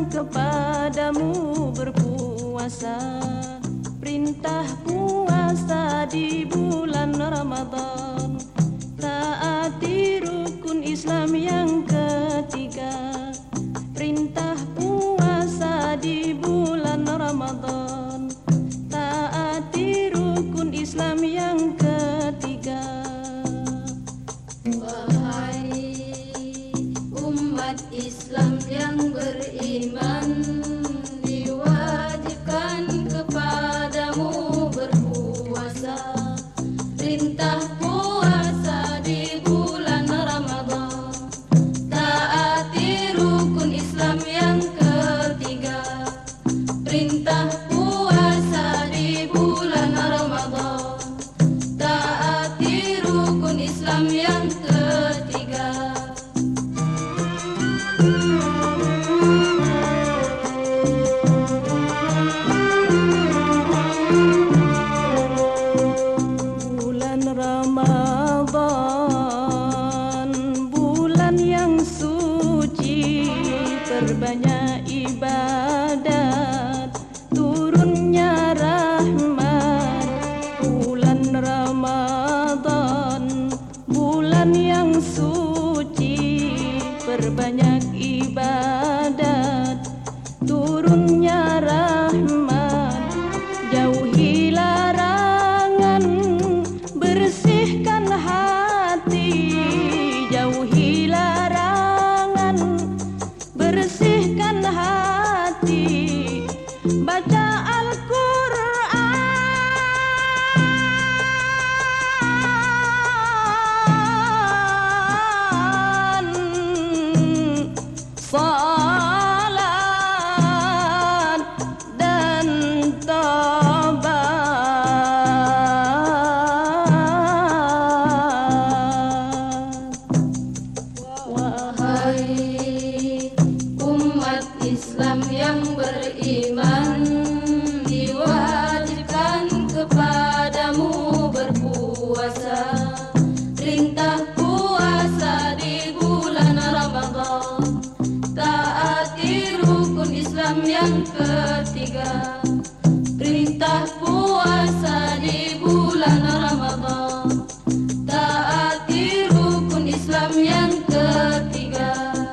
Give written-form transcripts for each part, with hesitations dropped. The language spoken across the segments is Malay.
kepadamu berpuasa. Perintah puasa di bulan Ramadan, taati rukun Islam yang ketiga. Perintah puasa di bulan Ramadan, taati rukun Islam yang ketiga. Wahai umat Islam yang beriman, diwajibkan kepadamu berpuasa. Perintah puasa di bulan Ramadan, taati rukun Islam yang ketiga. Perintah puasa di bulan Ramadan, taati rukun Islam yang ketiga. Bulan Ramadan, bulan yang suci, perbanyak ibadat, turunnya rahmat. Bulan Ramadan, bulan yang suci, perbanyak ibadat, turunnya rahmat. Jauhi larangan, bersihkan hati. Jauhi larangan, bersihkan hati. Baca Al-Quran, salat dan taubat. Wahai umat Islam yang beriman, diwajibkan kepadamu berpuasa. Perintah puasa di bulan Ramadan, taati rukun Islam yang ketiga. Perintah puasa di bulan Ramadan, taati rukun Islam yang ketiga.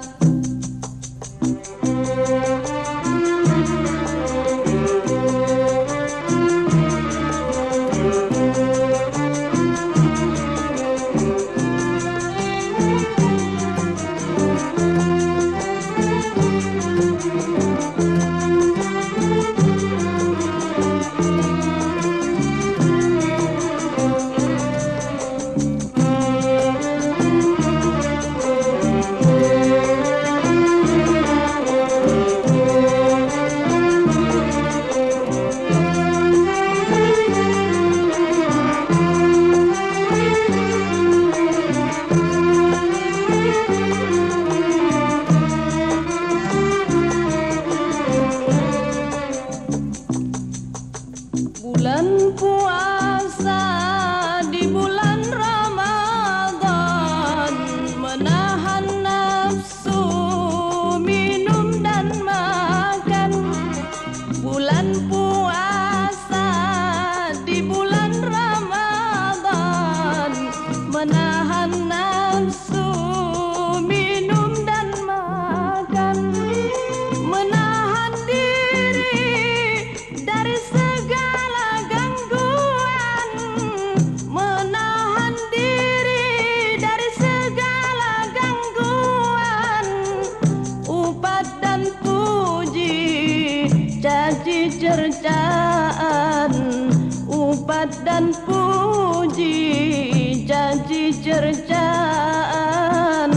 Bulan puasa di bulan Ramadan, menahan nafsu minum dan makan. Bulan puasa di bulan Ramadan, menahan nafsu minum dan makan. Menahan diri dari segala gangguan, menahan diri dari segala gangguan. Upat dan puji, caci cercaan. Upat dan puji, caci cercaan.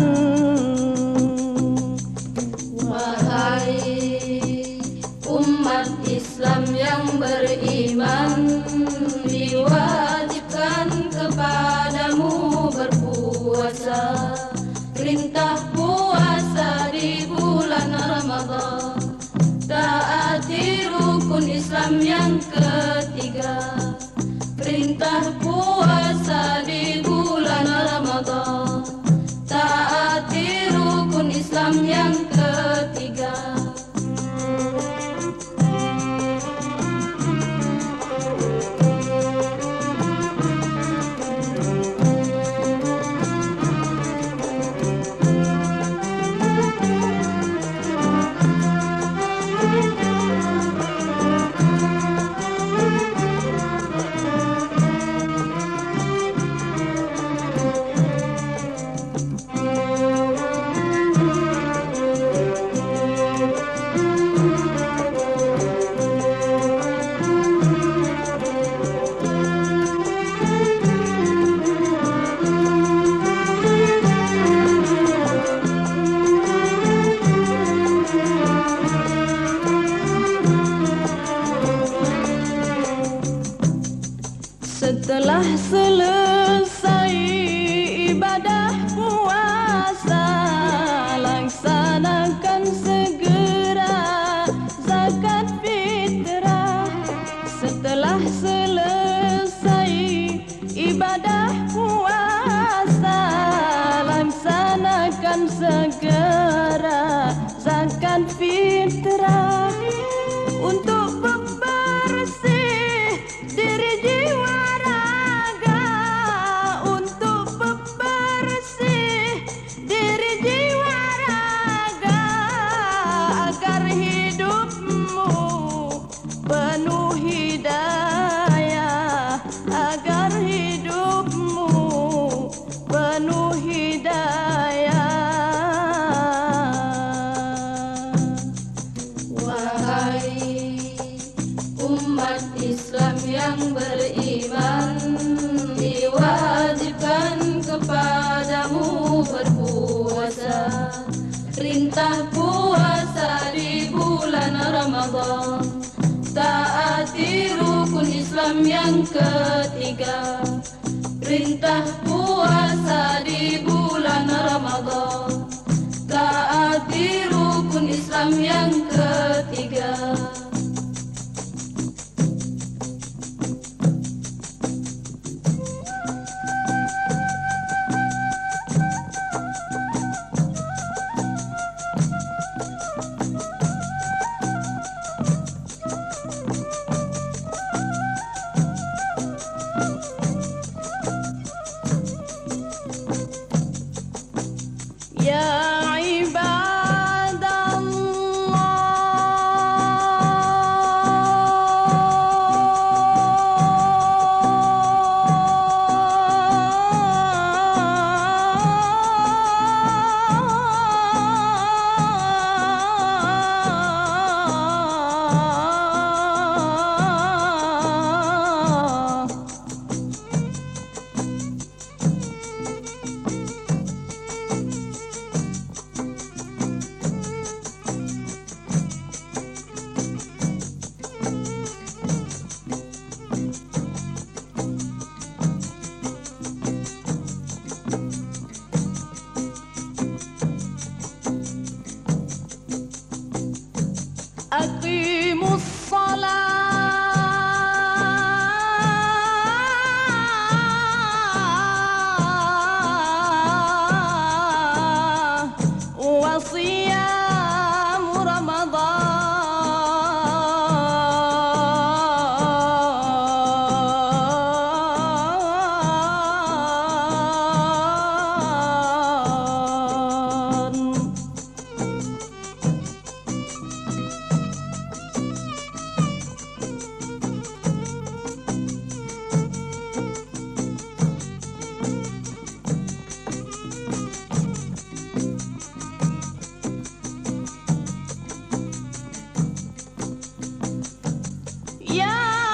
Wahai umat Islam yang beriman, diwajibkan kepadamu berpuasa. Perintah puasa di bulan Ramadan, taati rukun Islam yang ketiga. Perintah puasa di bulan Ramadan, taati rukun Islam yang ketiga. Setelah selesai ibadah puasa, laksanakan segera zakat fitrah. Setelah selesai ibadah puasa, laksanakan segera zakat fitrah. Untuk bebersih diri jiwa raga, untuk bebersih diri jiwa raga, agar hidupmu penuh hidayah, agar hidupmu penuh hidayah. Umat Islam yang beriman, diwajibkan kepadamu berpuasa. Perintah puasa di bulan Ramadan, taati rukun Islam yang ketiga. Perintah puasa di bulan Ramadan, taati rukun Islam yang ketiga. Ya aqimus salah wa siyam Ramadan. Ya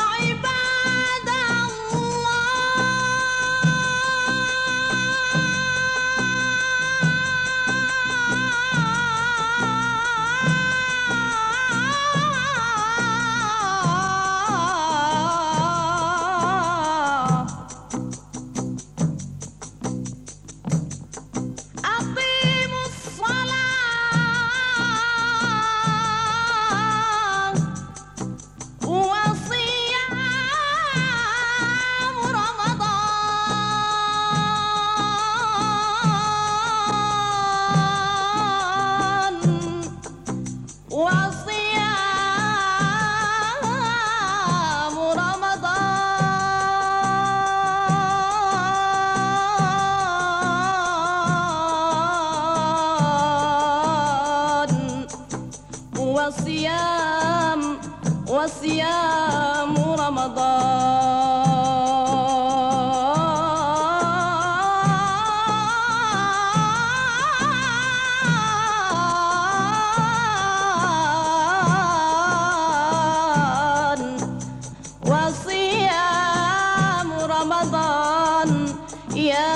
وصيام رمضان وصيام رمضان يا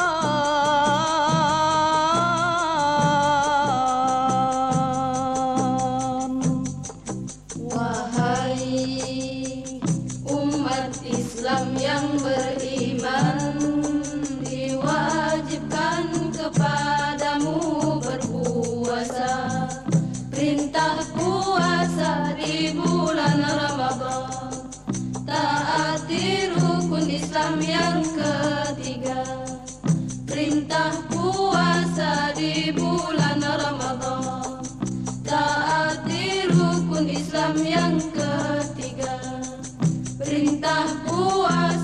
رمضان Islam yang ketiga. Perintah puasa di bulan Ramadan, taati rukun Islam yang ketiga. Perintah puasa